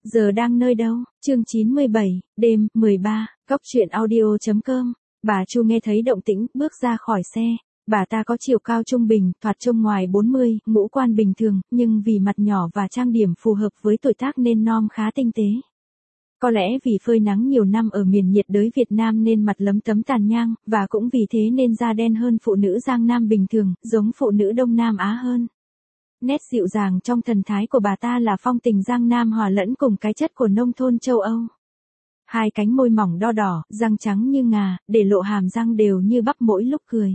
Giờ đang nơi đâu? Chương 97, đêm, 13, Cóc truyện audio.com. Bà Chu nghe thấy động tĩnh, bước ra khỏi xe. Bà ta có chiều cao trung bình, thoạt trông ngoài 40, ngũ quan bình thường, nhưng vì mặt nhỏ và trang điểm phù hợp với tuổi tác nên nom khá tinh tế. Có lẽ vì phơi nắng nhiều năm ở miền nhiệt đới Việt Nam nên mặt lấm tấm tàn nhang, và cũng vì thế nên da đen hơn phụ nữ Giang Nam bình thường, giống phụ nữ Đông Nam Á hơn. Nét dịu dàng trong thần thái của bà ta là phong tình Giang Nam hòa lẫn cùng cái chất của nông thôn châu Âu. Hai cánh môi mỏng đo đỏ, răng trắng như ngà, để lộ hàm răng đều như bắp mỗi lúc cười.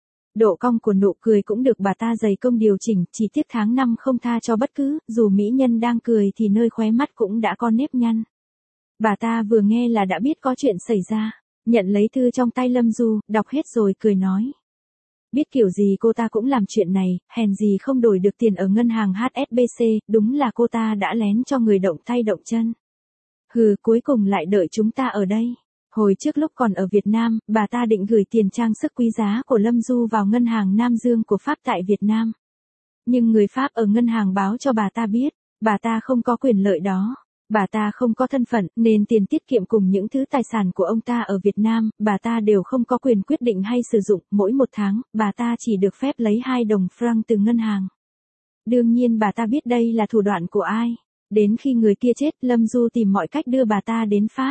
Độ cong của nụ cười cũng được bà ta dày công điều chỉnh, chỉ tiếc tháng năm không tha cho bất cứ, dù mỹ nhân đang cười thì nơi khóe mắt cũng đã có nếp nhăn. Bà ta vừa nghe là đã biết có chuyện xảy ra, nhận lấy thư trong tay Lâm Du, đọc hết rồi cười nói. Biết kiểu gì cô ta cũng làm chuyện này, hèn gì không đổi được tiền ở ngân hàng HSBC, đúng là cô ta đã lén cho người động tay động chân. Hừ, cuối cùng lại đợi chúng ta ở đây. Hồi trước lúc còn ở Việt Nam, bà ta định gửi tiền trang sức quý giá của Lâm Du vào ngân hàng Nam Dương của Pháp tại Việt Nam. Nhưng người Pháp ở ngân hàng báo cho bà ta biết, bà ta không có quyền lợi đó. Bà ta không có thân phận, nên tiền tiết kiệm cùng những thứ tài sản của ông ta ở Việt Nam, bà ta đều không có quyền quyết định hay sử dụng. Mỗi một tháng, bà ta chỉ được phép lấy 2 đồng franc từ ngân hàng. Đương nhiên bà ta biết đây là thủ đoạn của ai. Đến khi người kia chết, Lâm Du tìm mọi cách đưa bà ta đến Pháp.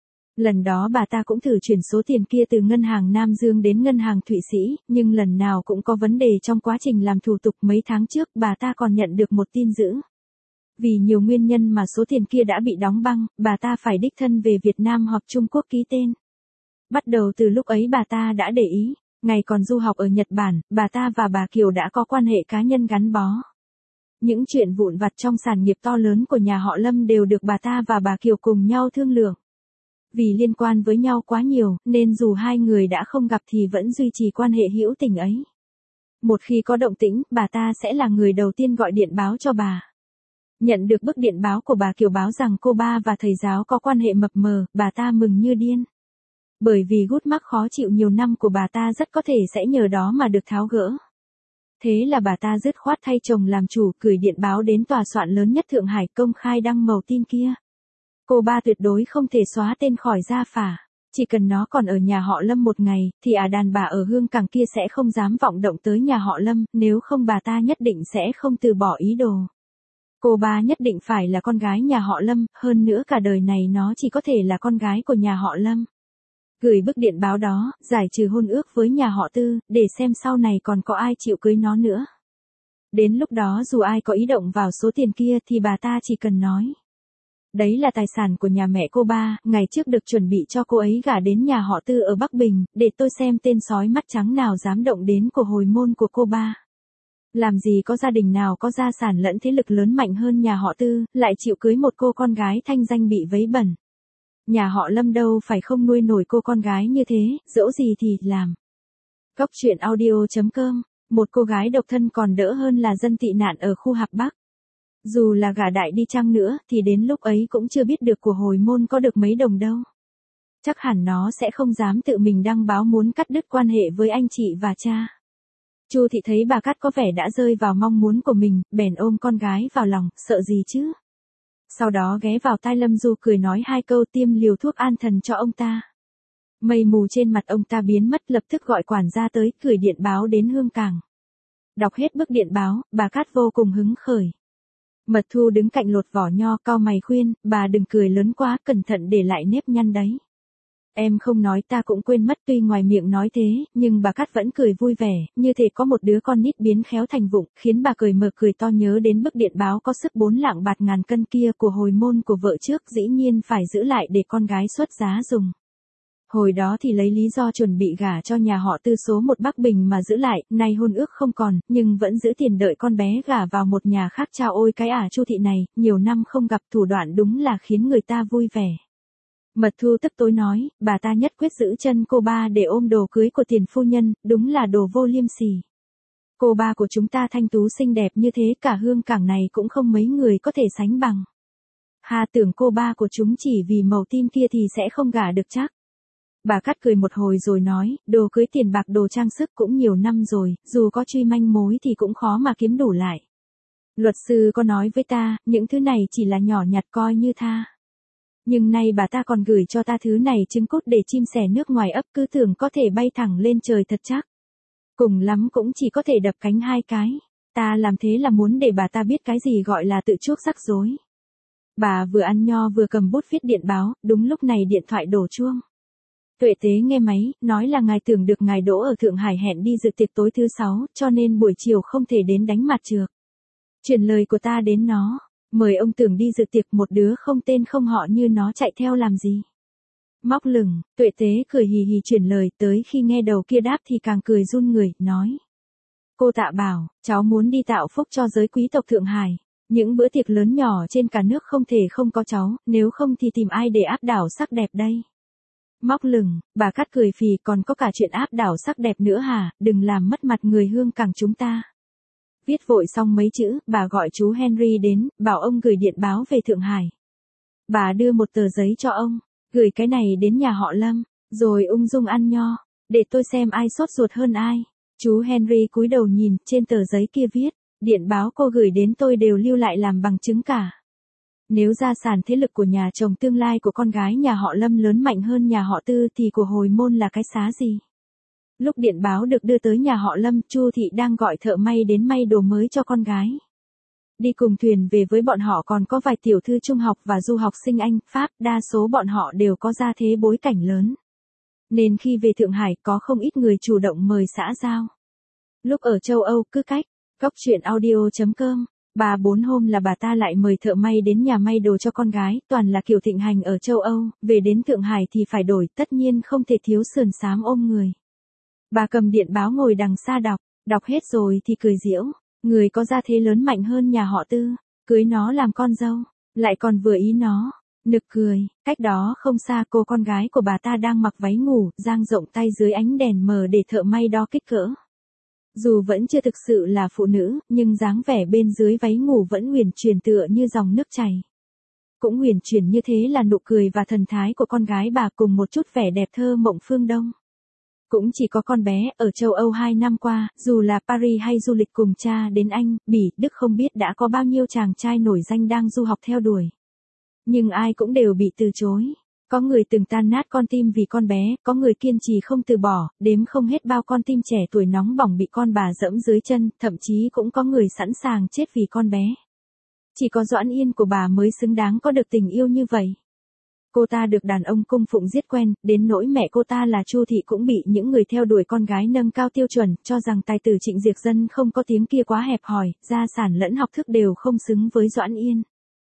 Lần đó bà ta cũng thử chuyển số tiền kia từ ngân hàng Nam Dương đến ngân hàng Thụy Sĩ, nhưng lần nào cũng có vấn đề trong quá trình làm thủ tục. Mấy tháng trước bà ta còn nhận được một tin dữ. Vì nhiều nguyên nhân mà số tiền kia đã bị đóng băng, bà ta phải đích thân về Việt Nam hoặc Trung Quốc ký tên. Bắt đầu từ lúc ấy bà ta đã để ý, ngày còn du học ở Nhật Bản, bà ta và bà Kiều đã có quan hệ cá nhân gắn bó. Những chuyện vụn vặt trong sản nghiệp to lớn của nhà họ Lâm đều được bà ta và bà Kiều cùng nhau thương lượng. Vì liên quan với nhau quá nhiều, nên dù hai người đã không gặp thì vẫn duy trì quan hệ hữu tình ấy. Một khi có động tĩnh, bà ta sẽ là người đầu tiên gọi điện báo cho bà. Nhận được bức điện báo của bà Kiều báo rằng cô ba và thầy giáo có quan hệ mập mờ, bà ta mừng như điên. Bởi vì gút mắc khó chịu nhiều năm của bà ta rất có thể sẽ nhờ đó mà được tháo gỡ. Thế là bà ta dứt khoát thay chồng làm chủ, gửi điện báo đến tòa soạn lớn nhất Thượng Hải công khai đăng mẩu tin kia. Cô ba tuyệt đối không thể xóa tên khỏi gia phả. Chỉ cần nó còn ở nhà họ Lâm một ngày, thì đàn bà ở Hương Cảng kia sẽ không dám vọng động tới nhà họ Lâm, nếu không bà ta nhất định sẽ không từ bỏ ý đồ. Cô ba nhất định phải là con gái nhà họ Lâm, hơn nữa cả đời này nó chỉ có thể là con gái của nhà họ Lâm. Gửi bức điện báo đó, giải trừ hôn ước với nhà họ Tư, để xem sau này còn có ai chịu cưới nó nữa. Đến lúc đó dù ai có ý động vào số tiền kia thì bà ta chỉ cần nói. Đấy là tài sản của nhà mẹ cô ba, ngày trước được chuẩn bị cho cô ấy gả đến nhà họ Tư ở Bắc Bình, để tôi xem tên sói mắt trắng nào dám động đến của hồi môn của cô ba. Làm gì có gia đình nào có gia sản lẫn thế lực lớn mạnh hơn nhà họ Tư, lại chịu cưới một cô con gái thanh danh bị vấy bẩn. Nhà họ Lâm đâu phải không nuôi nổi cô con gái như thế, dẫu gì thì làm. Cóc truyện audio.com. Một cô gái độc thân còn đỡ hơn là dân tị nạn ở khu Hạp Bắc. Dù là gả đại đi chăng nữa, thì đến lúc ấy cũng chưa biết được của hồi môn có được mấy đồng đâu. Chắc hẳn nó sẽ không dám tự mình đăng báo muốn cắt đứt quan hệ với anh chị và cha. Chu Thị thấy bà Cát có vẻ đã rơi vào mong muốn của mình, bèn ôm con gái vào lòng, sợ gì chứ. Sau đó ghé vào tai Lâm Du cười nói 2 câu, tiêm liều thuốc an thần cho ông ta. Mây mù trên mặt ông ta biến mất, lập tức gọi quản gia tới, gửi điện báo đến Hương Cảng. Đọc hết bức điện báo, bà Cát vô cùng hứng khởi. Mật Thu đứng cạnh lột vỏ nho, cau mày khuyên, bà đừng cười lớn quá, cẩn thận để lại nếp nhăn đấy. Em không nói ta cũng quên mất, tuy ngoài miệng nói thế, nhưng bà Cát vẫn cười vui vẻ, như thể có một đứa con nít biến khéo thành vụng, khiến bà cười mờ cười to nhớ đến bức điện báo có sức 4 lạng bạc ngàn cân kia của hồi môn của vợ trước, dĩ nhiên phải giữ lại để con gái xuất giá dùng. Hồi đó thì lấy lý do chuẩn bị gả cho nhà họ Tư số 1 Bắc Bình mà giữ lại, nay hôn ước không còn, nhưng vẫn giữ tiền đợi con bé gả vào một nhà khác. Chao ôi cái Chu Thị này, nhiều năm không gặp, thủ đoạn đúng là khiến người ta vui vẻ. Mật Thu tức tối nói, bà ta nhất quyết giữ chân cô ba để ôm đồ cưới của tiền phu nhân, đúng là đồ vô liêm sỉ. Cô ba của chúng ta thanh tú xinh đẹp như thế, cả Hương Cảng này cũng không mấy người có thể sánh bằng. Hà tưởng cô ba của chúng chỉ vì màu tin kia thì sẽ không gả được chắc. Bà Cát cười một hồi rồi nói, đồ cưới tiền bạc đồ trang sức cũng nhiều năm rồi, dù có truy manh mối thì cũng khó mà kiếm đủ lại. Luật sư có nói với ta, những thứ này chỉ là nhỏ nhặt coi như tha. Nhưng nay bà ta còn gửi cho ta thứ này trứng cút để chim sẻ nước ngoài ấp cứ tưởng có thể bay thẳng lên trời thật chắc. Cùng lắm cũng chỉ có thể đập cánh 2 cái. Ta làm thế là muốn để bà ta biết cái gì gọi là tự chuốc rắc rối. Bà vừa ăn nho vừa cầm bút viết điện báo, đúng lúc này điện thoại đổ chuông. Tuệ Tế nghe máy, nói là ngài tưởng được ngài Đỗ ở Thượng Hải hẹn đi dự tiệc tối thứ 6, cho nên buổi chiều không thể đến đánh mặt trược. Truyền lời của ta đến nó, mời ông tưởng đi dự tiệc, một đứa không tên không họ như nó chạy theo làm gì. Móc lửng, Tuệ Tế cười hì hì truyền lời, tới khi nghe đầu kia đáp thì càng cười run người, nói. Cô Tạ bảo, cháu muốn đi tạo phúc cho giới quý tộc Thượng Hải. Những bữa tiệc lớn nhỏ trên cả nước không thể không có cháu, nếu không thì tìm ai để áp đảo sắc đẹp đây. Móc lửng, bà cắt cười phì, còn có cả chuyện áp đảo sắc đẹp nữa hả, đừng làm mất mặt người hương cảng chúng ta. Viết vội xong mấy chữ, bà gọi chú Henry đến, bảo ông gửi điện báo về Thượng Hải. Bà đưa một tờ giấy cho ông, gửi cái này đến nhà họ Lâm, rồi ung dung ăn nho, để tôi xem ai sốt ruột hơn ai. Chú Henry cúi đầu nhìn, trên tờ giấy kia viết, điện báo cô gửi đến tôi đều lưu lại làm bằng chứng cả. Nếu gia sản thế lực của nhà chồng tương lai của con gái nhà họ Lâm lớn mạnh hơn nhà họ Tư thì của hồi môn là cái xá gì? Lúc điện báo được đưa tới nhà họ Lâm, Chu thị đang gọi thợ may đến may đồ mới cho con gái. Đi cùng thuyền về với bọn họ còn có vài tiểu thư trung học và du học sinh Anh, Pháp, đa số bọn họ đều có gia thế bối cảnh lớn. Nên khi về Thượng Hải có không ít người chủ động mời xã giao. Lúc ở châu Âu cứ cách, góc chuyện audio.com, 3-4 hôm là bà ta lại mời thợ may đến nhà may đồ cho con gái, toàn là kiểu thịnh hành ở châu Âu, về đến Thượng Hải thì phải đổi, tất nhiên không thể thiếu sườn xám ôm người. Bà cầm điện báo ngồi đằng xa đọc hết rồi thì cười giễu, người có gia thế lớn mạnh hơn nhà họ Tư, cưới nó làm con dâu, lại còn vừa ý nó. Nực cười, cách đó không xa cô con gái của bà ta đang mặc váy ngủ, dang rộng tay dưới ánh đèn mờ để thợ may đo kích cỡ. Dù vẫn chưa thực sự là phụ nữ, nhưng dáng vẻ bên dưới váy ngủ vẫn uyển chuyển tựa như dòng nước chảy. Cũng uyển chuyển như thế là nụ cười và thần thái của con gái bà cùng một chút vẻ đẹp thơ mộng phương Đông. Cũng chỉ có con bé, ở châu Âu 2 năm qua, dù là Paris hay du lịch cùng cha đến Anh, Bỉ, Đức không biết đã có bao nhiêu chàng trai nổi danh đang du học theo đuổi. Nhưng ai cũng đều bị từ chối. Có người từng tan nát con tim vì con bé, có người kiên trì không từ bỏ, đếm không hết bao con tim trẻ tuổi nóng bỏng bị con bà dẫm dưới chân, thậm chí cũng có người sẵn sàng chết vì con bé. Chỉ có Doãn Yên của bà mới xứng đáng có được tình yêu như vậy. Cô ta được đàn ông cung phụng giết quen, đến nỗi mẹ cô ta là Chu thị cũng bị những người theo đuổi con gái nâng cao tiêu chuẩn, cho rằng tài tử Trịnh Diệc Dân không có tiếng kia quá hẹp hòi, gia sản lẫn học thức đều không xứng với Doãn Yên.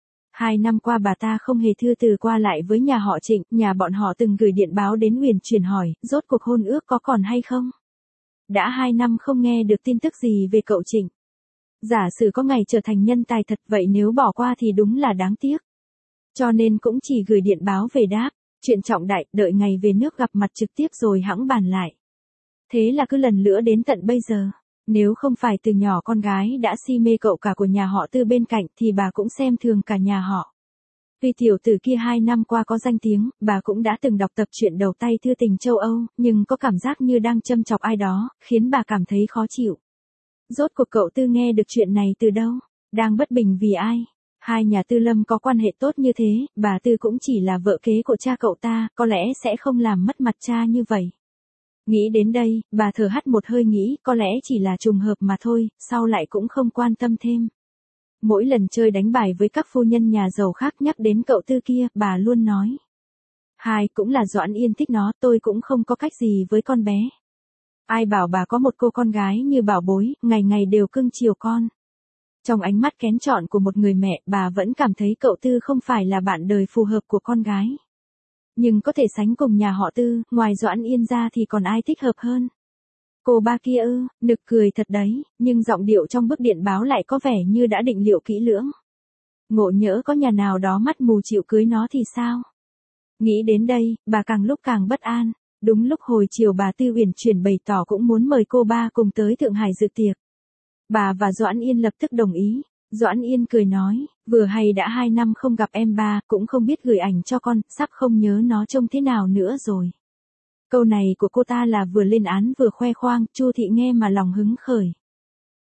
2 năm qua bà ta không hề thư từ qua lại với nhà họ Trịnh, nhà bọn họ từng gửi điện báo đến uyển chuyển hỏi, rốt cuộc hôn ước có còn hay không? Đã 2 năm không nghe được tin tức gì về cậu Trịnh. Giả sử có ngày trở thành nhân tài thật vậy nếu bỏ qua thì đúng là đáng tiếc. Cho nên cũng chỉ gửi điện báo về đáp, chuyện trọng đại, đợi ngày về nước gặp mặt trực tiếp rồi hẵng bàn lại. Thế là cứ lần nữa đến tận bây giờ. Nếu không phải từ nhỏ con gái đã si mê cậu cả của nhà họ Tư bên cạnh thì bà cũng xem thường cả nhà họ. Tuy tiểu tử kia 2 năm qua có danh tiếng, bà cũng đã từng đọc tập truyện đầu tay thư tình châu Âu, nhưng có cảm giác như đang châm chọc ai đó, khiến bà cảm thấy khó chịu. Rốt cuộc cậu Tư nghe được chuyện này từ đâu? Đang bất bình vì ai? Hai nhà Tư Lâm có quan hệ tốt như thế, bà Tư cũng chỉ là vợ kế của cha cậu ta, có lẽ sẽ không làm mất mặt cha như vậy. Nghĩ đến đây, bà thở hắt một hơi nghĩ có lẽ chỉ là trùng hợp mà thôi, sau lại cũng không quan tâm thêm. Mỗi lần chơi đánh bài với các phu nhân nhà giàu khác nhắc đến cậu Tư kia, bà luôn nói. Hai cũng là Doãn Yên thích nó, tôi cũng không có cách gì với con bé. Ai bảo bà có một cô con gái như bảo bối, ngày ngày đều cưng chiều con. Trong ánh mắt kén chọn của một người mẹ, bà vẫn cảm thấy cậu Tư không phải là bạn đời phù hợp của con gái. Nhưng có thể sánh cùng nhà họ Tư, ngoài Doãn Yên ra thì còn ai thích hợp hơn. Cô ba kia nực cười thật đấy, nhưng giọng điệu trong bức điện báo lại có vẻ như đã định liệu kỹ lưỡng. Ngộ nhỡ có nhà nào đó mắt mù chịu cưới nó thì sao? Nghĩ đến đây, bà càng lúc càng bất an. Đúng lúc hồi chiều bà Tư uyển chuyển bày tỏ cũng muốn mời cô ba cùng tới Thượng Hải dự tiệc. Bà và Doãn Yên lập tức đồng ý. Doãn Yên cười nói, vừa hay đã 2 năm không gặp em ba, cũng không biết gửi ảnh cho con, sắp không nhớ nó trông thế nào nữa rồi. Câu này của cô ta là vừa lên án vừa khoe khoang, Chu thị nghe mà lòng hứng khởi.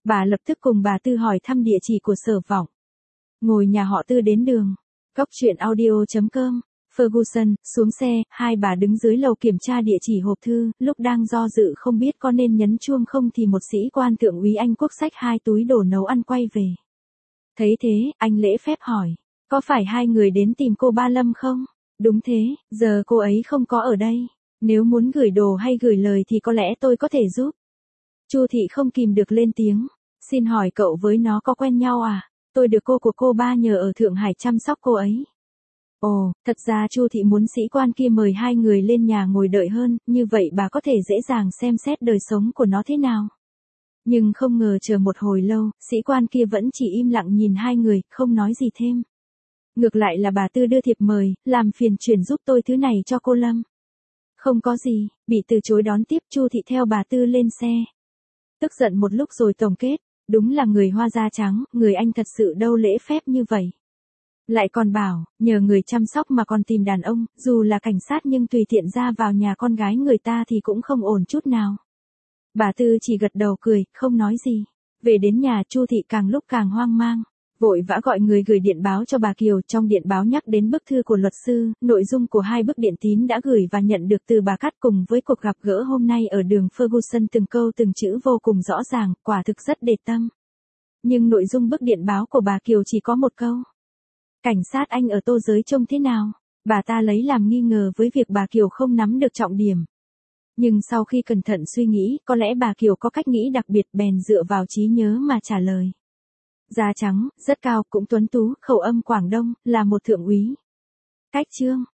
Bà lập tức cùng bà Tư hỏi thăm địa chỉ của Sở Vọng. Ngồi nhà họ Tư đến đường. Góc chuyện audio.com. Ferguson, xuống xe, hai bà đứng dưới lầu kiểm tra địa chỉ hộp thư, lúc đang do dự không biết có nên nhấn chuông không thì một sĩ quan thượng úy Anh Quốc xách 2 túi đồ nấu ăn quay về. Thấy thế, anh lễ phép hỏi, có phải hai người đến tìm cô Ba Lâm không? Đúng thế, giờ cô ấy không có ở đây. Nếu muốn gửi đồ hay gửi lời thì có lẽ tôi có thể giúp. Chu Thị không kìm được lên tiếng, xin hỏi cậu với nó có quen nhau à? Tôi được cô của cô Ba nhờ ở Thượng Hải chăm sóc cô ấy. Ồ, thật ra Chu Thị muốn sĩ quan kia mời hai người lên nhà ngồi đợi hơn, như vậy bà có thể dễ dàng xem xét đời sống của nó thế nào. Nhưng không ngờ chờ một hồi lâu, sĩ quan kia vẫn chỉ im lặng nhìn hai người, không nói gì thêm. Ngược lại là bà Tư đưa thiệp mời, làm phiền chuyển giúp tôi thứ này cho cô Lâm. Không có gì, bị từ chối đón tiếp. Chu Thị theo bà Tư lên xe. Tức giận một lúc rồi tổng kết, đúng là người Hoa da trắng, người Anh thật sự đâu lễ phép như vậy. Lại còn bảo, nhờ người chăm sóc mà còn tìm đàn ông, dù là cảnh sát nhưng tùy tiện ra vào nhà con gái người ta thì cũng không ổn chút nào. Bà Tư chỉ gật đầu cười, không nói gì. Về đến nhà Chu Thị càng lúc càng hoang mang. Vội vã gọi người gửi điện báo cho bà Kiều, trong điện báo nhắc đến bức thư của luật sư, nội dung của 2 bức điện tín đã gửi và nhận được từ bà Cát cùng với cuộc gặp gỡ hôm nay ở đường Ferguson, từng câu từng chữ vô cùng rõ ràng, quả thực rất để tâm. Nhưng nội dung bức điện báo của bà Kiều chỉ có một câu. Cảnh sát Anh ở Tô Giới trông thế nào? Bà ta lấy làm nghi ngờ với việc bà Kiều không nắm được trọng điểm. Nhưng sau khi cẩn thận suy nghĩ, có lẽ bà Kiều có cách nghĩ đặc biệt bèn dựa vào trí nhớ mà trả lời. Da trắng, rất cao, cũng tuấn tú, khẩu âm Quảng Đông, là một thượng úy. Cách chương